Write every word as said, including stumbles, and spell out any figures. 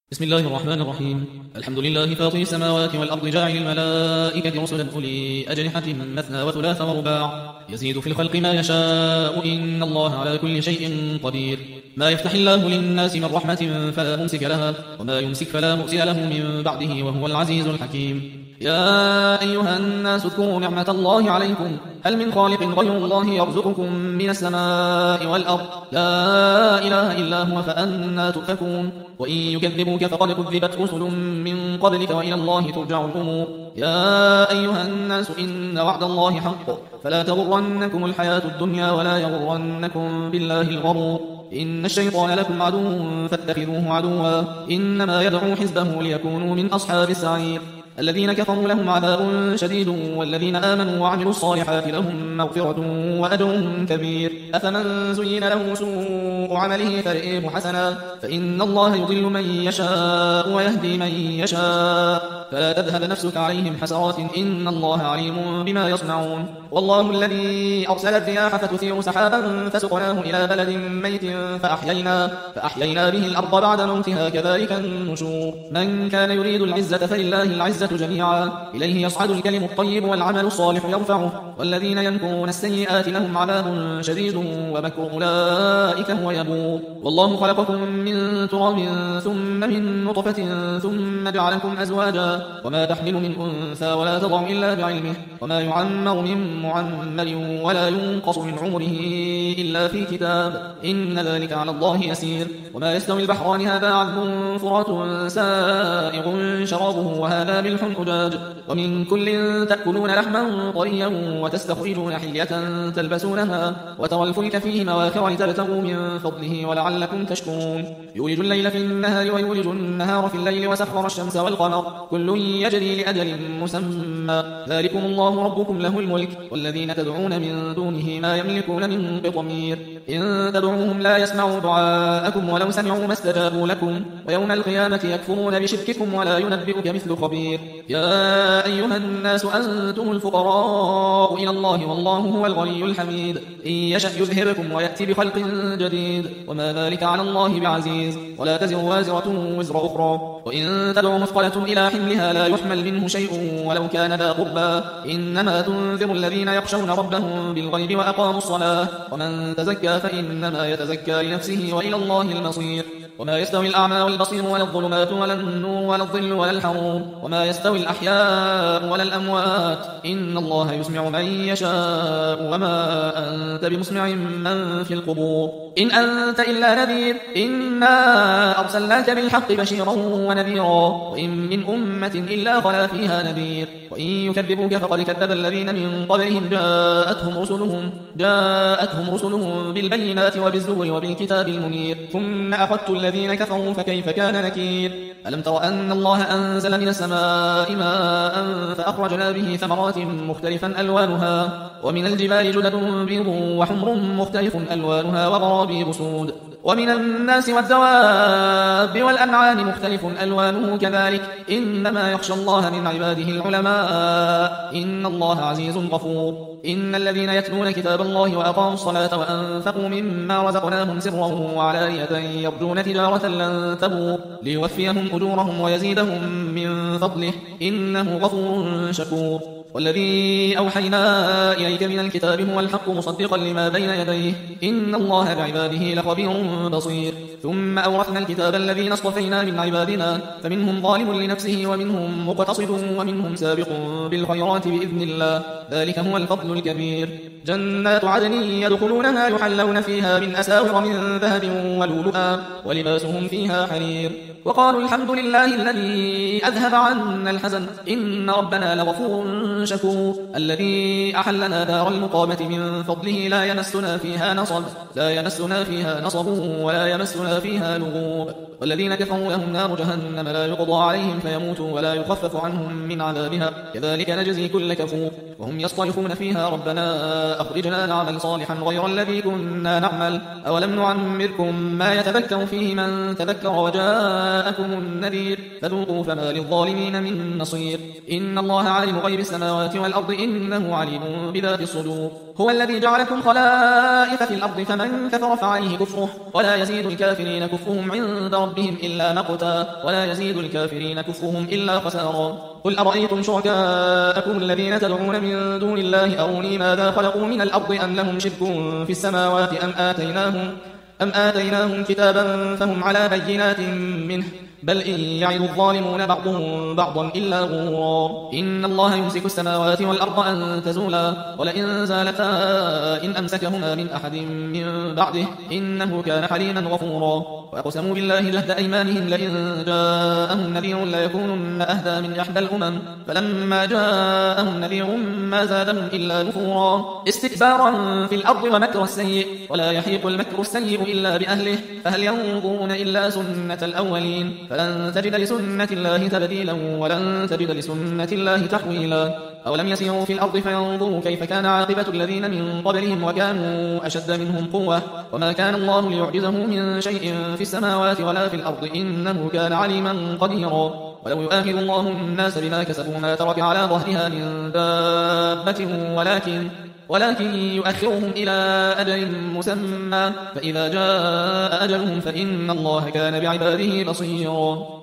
بسم الله الرحمن الرحيم. الحمد لله فاطر السماوات والأرض جاعل الملائكة رسلا أولي أجنحة مثنى وثلاث ورباع يزيد في الخلق ما يشاء إن الله على كل شيء قدير. ما يفتح الله للناس من رحمة فلا ممسك لها وما يمسك فلا مرسل له من بعده وهو العزيز الحكيم. يا أيها الناس اذكروا نعمة الله عليكم هل من خالق غير الله يرزقكم من السماء والأرض لا إله إلا هو فأنى تؤفكون. وإن يكذبوك فقد كذبت رسل من قبلك وإلى الله ترجع الأمور. يا أيها الناس إن وعد الله حق فلا تغرنكم الحياة الدنيا ولا يغرنكم بالله الغرور. إن الشيطان لكم عدو فاتخذوه عدوا إنما يدعو حزبه ليكونوا من أصحاب السعير. الذين كفروا لهم عذاب شديد والذين آمنوا وعملوا الصالحات لهم مغفرة وأجر كبير. أفمن زين له سوء عمله فرئيه حسنا فإن الله يضل من يشاء ويهدي من يشاء فلا تذهب نفسك عليهم حسرات إن الله عليم بما يصنعون. والله الذي أرسل الرياح فتثير سحابا فسقناه إلى بلد ميت فأحيينا, فأحيينا به الأرض بعد موتها كذلك النشور. من كان يريد العزة فلله العزة جميعا إليه يصعد الكلم الطيب والعمل الصالح يرفعه والذين يمكرون السيئات لهم عذاب شديد ومكر أولئك هو يبور. والله خلقكم من تراب ثم من نطفة ثم جعلكم أزواجا وما تحمل من أنثى ولا تضع إلا بعلمه وما يعمر من معمر ولا ينقص من عمره إلا في كتاب إن ذلك على الله يسير. وما يستوي البحران هذا عذب فرات سائغ شرابه وهذا ملح أجاج ومن كل تأكلون لحما طريا وتستخرجون حلية تلبسونها وترى الفلك فيه مواخر لتبتغوا من فضله ولعلكم تشكرون. يولج الليل في النهار ويولج النهار في الليل وسخر الشمس والقمر كل يجري لأجل مسمى ذلكم الله ربكم له الملك والذين تدعون من دونه ما يملكون من قطمير إن تدعوهم لا يسمعوا دعاءكم ولو سمعوا ما استجابوا لكم ويوم القيامة يكفرون بشرككم ولا ينبئك مثل خبير. يا أيها الناس أنتم الفقراء إلى الله والله هو الغني الحميد إن يشأ يذهبكم ويأتي بخلق جديد وما ذلك على الله بعزيز. ولا تزر وازرة وزر أخرى وإن تدعو مثقلة إلى حملها لا يحمل منه شيء ولو كان ذا قربى إنما تنذر الذين يخشون ربهم بالغيب وأقاموا الصلاة ومن تزكى فإنما يتزكى لنفسه وإلى الله المصير. وما يستوي الأعمى والبصير ولا الظلمات ولا النور ولا الظل ولا الحرور وما يستوي الأحياء ولا الأموات إن الله يسمع من يشاء وما أنت بمسمع من في القبور إن أنت إلا نذير إنا أرسلناك بالحق بشيرا ونذيرا وإن من أمة إلا خلا فيها نذير. وإن يكذبوك فقد كذب الذين من قبلهم جاءتهم رسلهم, جاءتهم رسلهم بالبينات وبالزبر وبالكتاب المنير ثم أخذت الذين كفروا فكيف كان نكير. ألم تر أن الله أنزل من السماء ماء فأخرجنا به ثمرات مختلفا ألوانها ومن الجبال جدد بيض وحمر مختلف ألوانها وغرابيب سود ومن الناس والدواب والأنعام مختلف ألوانه كذلك إنما يخشى الله من عباده العلماء إن الله عزيز غفور. إن الذين يتلون كتاب الله وأقاموا الصلاة وأنفقوا مما رزقناهم سرا وعلانية يرجون تجارة لن تبور ليوفيهم أجورهم ويزيدهم من فضله إنه غفور شكور. والذي أوحينا إليك من الكتاب هو الحق مصدقا لما بين يديه إن الله بعباده لخبير بصير. ثم أورثنا الكتاب الذين اصطفينا من عبادنا فمنهم ظالم لنفسه ومنهم مقتصد ومنهم سابق بالخيرات بإذن الله ذلك هو الفضل الكبير. جنات عدن يدخلونها يحلون فيها من أساور من ذهب ولؤلؤا ولباسهم فيها حرير وقالوا الحمد لله الذي أذهب عنا الحزن إن ربنا لغفور شكور. الذي أحلنا دار المقامة من فضله لا يمسنا فيها نصب لا يمسنا فيها نصب ولا يمسنا فيها لغوب. والذين كفروا لهم نار جهنم لا يقضى عليهم فيموتوا ولا يخفف عنهم من عذابها كذلك نجزي كل كفور. وهم يصطرخون فيها ربنا أخرجنا نعمل صالحا غير الذي كنا نعمل أولم نعمركم ما يتذكر فيه من تذكر وجاءكم النذير فذوقوا فما للظالمين من نصير. إن الله عالم غيب السماوات والأرض إنه عليم بذات الصدور. هو الذي جعلكم خلائف في الأرض فمن كفر فعليه كفره ولا يزيد الكافرين كفرهم عند ربهم إلا مقتا ولا يزيد الكافرين كفرهم إلا خسارا قل أرأيتم شركاءكم الذين تدعون من دون الله أروني ماذا خلقوا من الأرض أم لهم شرك في السماوات أم آتيناهم أم آتيناهم كتابا فهم على بينات منه بل إن يعد الظالمون بعضهم بعضا إلا غرورا إن الله يمسك السماوات والأرض أن تزولا ولئن زالتا إن أمسكهما من أحد من بعده إنه كان حليما غفورا وأقسموا بالله جهد أيمانهم لئن جاءهم نذير ليكونن أهدى من إحدى الأمم فلما جاءهم نذير ما زادهم إلا نفورا استكبارا في الأرض ومكر السيء ولا يحيق المكر السيء إلا بأهله فهل ينظرون إلا سنة الأولين فلن تجد لسنة الله تبديلا ولن تجد لسنة الله تحويلا أولم يسيروا في الأرض فينظروا كيف كان عاقبة الذين من قبلهم وكانوا أشد منهم قوة وما كان الله ليعجزه من شيء في السماوات ولا في الأرض إنه كان عليما قديرا ولو يؤاخذ الله الناس بما كسبوا ما ترك على ظهرها من دابة ولكن ولكن يؤخرهم إلى أجل مسمى فإذا جاء أجلهم فإن الله كان بعباده بصيرا